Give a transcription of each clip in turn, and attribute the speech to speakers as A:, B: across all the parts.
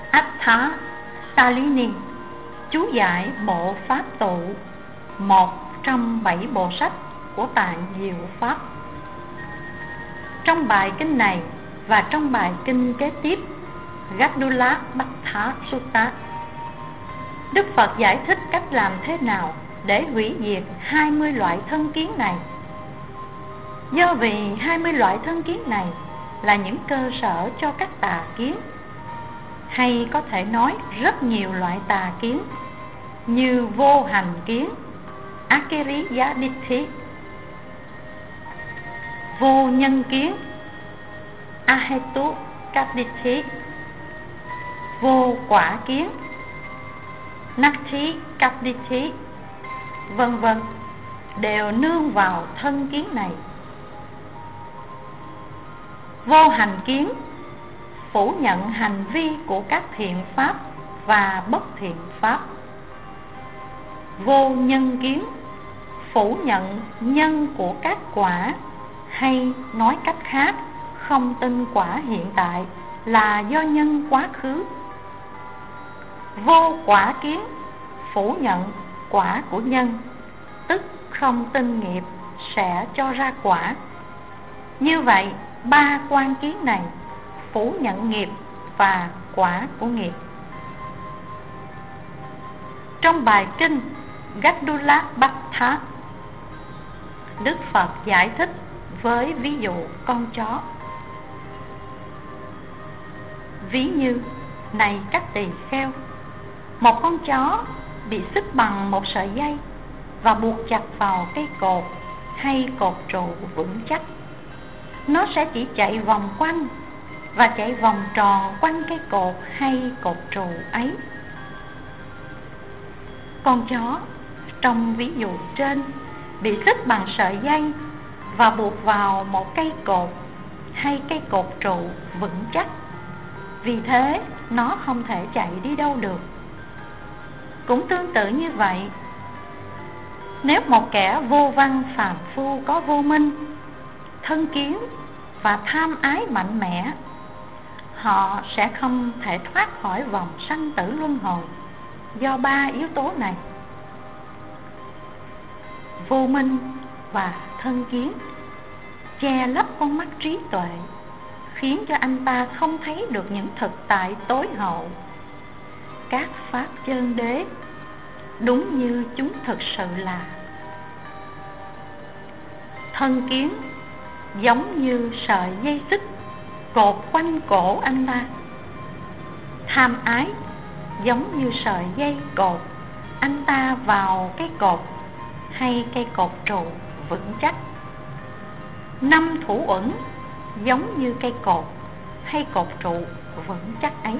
A: Attha Salini, chú giải bộ Pháp tụ, một trong 7 bộ sách của Tạng Diệu Pháp. Trong bài kinh này và trong bài kinh kế tiếp, Gaddula Bhatta Sutta, Đức Phật giải thích cách làm thế nào để hủy diệt 20 loại thân kiến này. Do vì 20 loại thân kiến này là những cơ sở cho các tà kiến, hay có thể nói rất nhiều loại tà kiến, như vô hành kiến, Akiriya Ditti, vô nhân kiến, Ahetu Ditti, vô quả kiến, Natti Ditti, vân vân, đều nương vào thân kiến này. Vô hành kiến phủ nhận hành vi của các thiện pháp và bất thiện pháp. Vô nhân kiến phủ nhận nhân của các quả, hay nói cách khác, không tin quả hiện tại là do nhân quá khứ. Vô quả kiến phủ nhận quả của nhân, tức không tin nghiệp sẽ cho ra quả. Như vậy, 3 quan kiến này phủ nhận nghiệp và quả của nghiệp. Trong bài kinh Gaddula Bhatta, Đức Phật giải thích với ví dụ con chó. Ví như, này các tỳ kheo, một con chó bị xích bằng một sợi dây và buộc chặt vào cây cột hay cột trụ vững chắc. Nó sẽ chỉ chạy vòng quanh và chạy vòng tròn quanh cây cột hay cột trụ ấy. Con chó trong ví dụ trên bị xích bằng sợi dây và buộc vào một cây cột hay cây cột trụ vững chắc. Vì thế nó không thể chạy đi đâu được. Cũng tương tự như vậy, nếu một kẻ vô văn phàm phu có vô minh, thân kiến và tham ái mạnh mẽ, họ sẽ không thể thoát khỏi vòng sanh tử luân hồi do 3 yếu tố này: vô minh và thân kiến che lấp con mắt trí tuệ, khiến cho anh ta không thấy được những thực tại tối hậu, các pháp chân đế đúng như chúng thực sự là. Thân kiến giống như sợi dây xích cột quanh cổ anh ta. Tham ái giống như sợi dây cột anh ta vào cái cột hay cây cột trụ vững chắc. 5 thủ uẩn giống như cây cột hay cột trụ vững chắc ấy.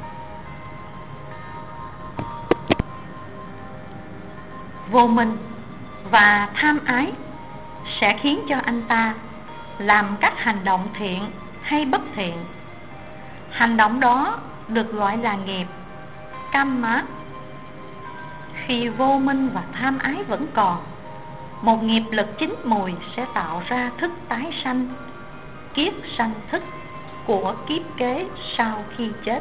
A: Vô minh và tham ái sẽ khiến cho anh ta làm các hành động thiện hay bất thiện. Hành động đó được gọi là nghiệp, kamma. Khi vô minh và tham ái vẫn còn, một nghiệp lực chín mùi sẽ tạo ra thức tái sanh, kiết sanh thức của kiếp kế sau khi chết.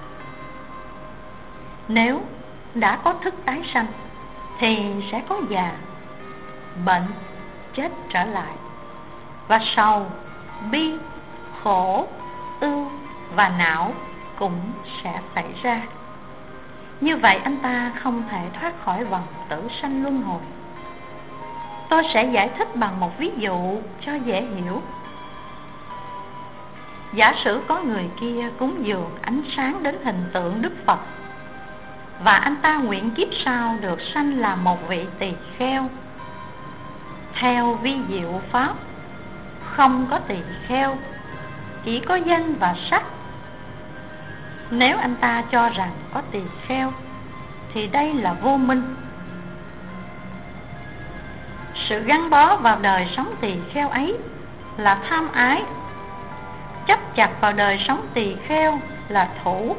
A: Nếu đã có thức tái sanh thì sẽ có già, bệnh, chết trở lại, và sầu, bi, khổ, ưu và não cũng sẽ xảy ra. Như vậy anh ta không thể thoát khỏi vòng tử sanh luân hồi. Tôi sẽ giải thích bằng một ví dụ cho dễ hiểu. Giả sử có người kia cúng dường ánh sáng đến hình tượng Đức Phật, và anh ta nguyện kiếp sau được sanh làm một vị tỳ kheo. Theo vi diệu pháp, không có tỳ kheo, chỉ có danh và sắc. Nếu anh ta cho rằng có tỳ kheo thì đây là vô minh. Sự gắn bó vào đời sống tỳ kheo ấy là tham ái. Chấp chặt vào đời sống tỳ kheo là thủ.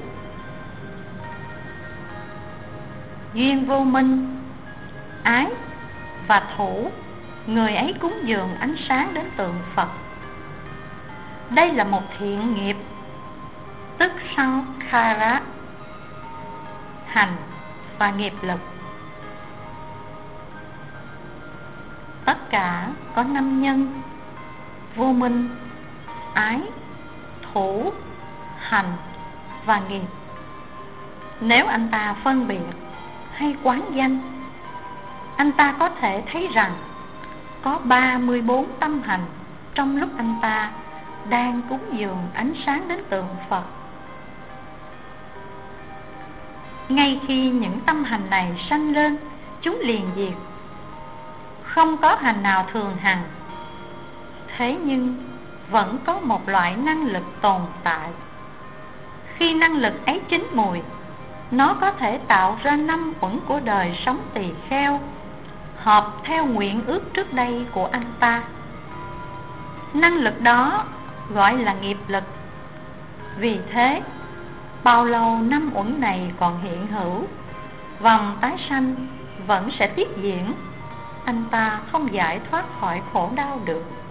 A: Duyên vô minh, ái và thủ, người ấy cúng dường ánh sáng đến tượng Phật. Đây là một thiện nghiệp, tức sankhara, hành và nghiệp lực. Tất cả có 5 nhân: vô minh, ái, thủ, hành và nghiệp. Nếu anh ta phân biệt hay quán danh, anh ta có thể thấy rằng có 34 tâm hành trong lúc anh ta đang cúng dường ánh sáng đến tượng Phật. Ngay khi những tâm hành này sanh lên, chúng liền diệt. Không có hành nào thường hằng. Thế nhưng vẫn có một loại năng lực tồn tại. Khi năng lực ấy chín mùi, nó có thể tạo ra 5 uẩn của đời sống tỳ kheo, hợp theo nguyện ước trước đây của anh ta. Năng lực đó gọi là nghiệp lực. Vì thế, bao lâu 5 uẩn này còn hiện hữu, vòng tái sanh vẫn sẽ tiếp diễn. Anh ta không giải thoát khỏi khổ đau được.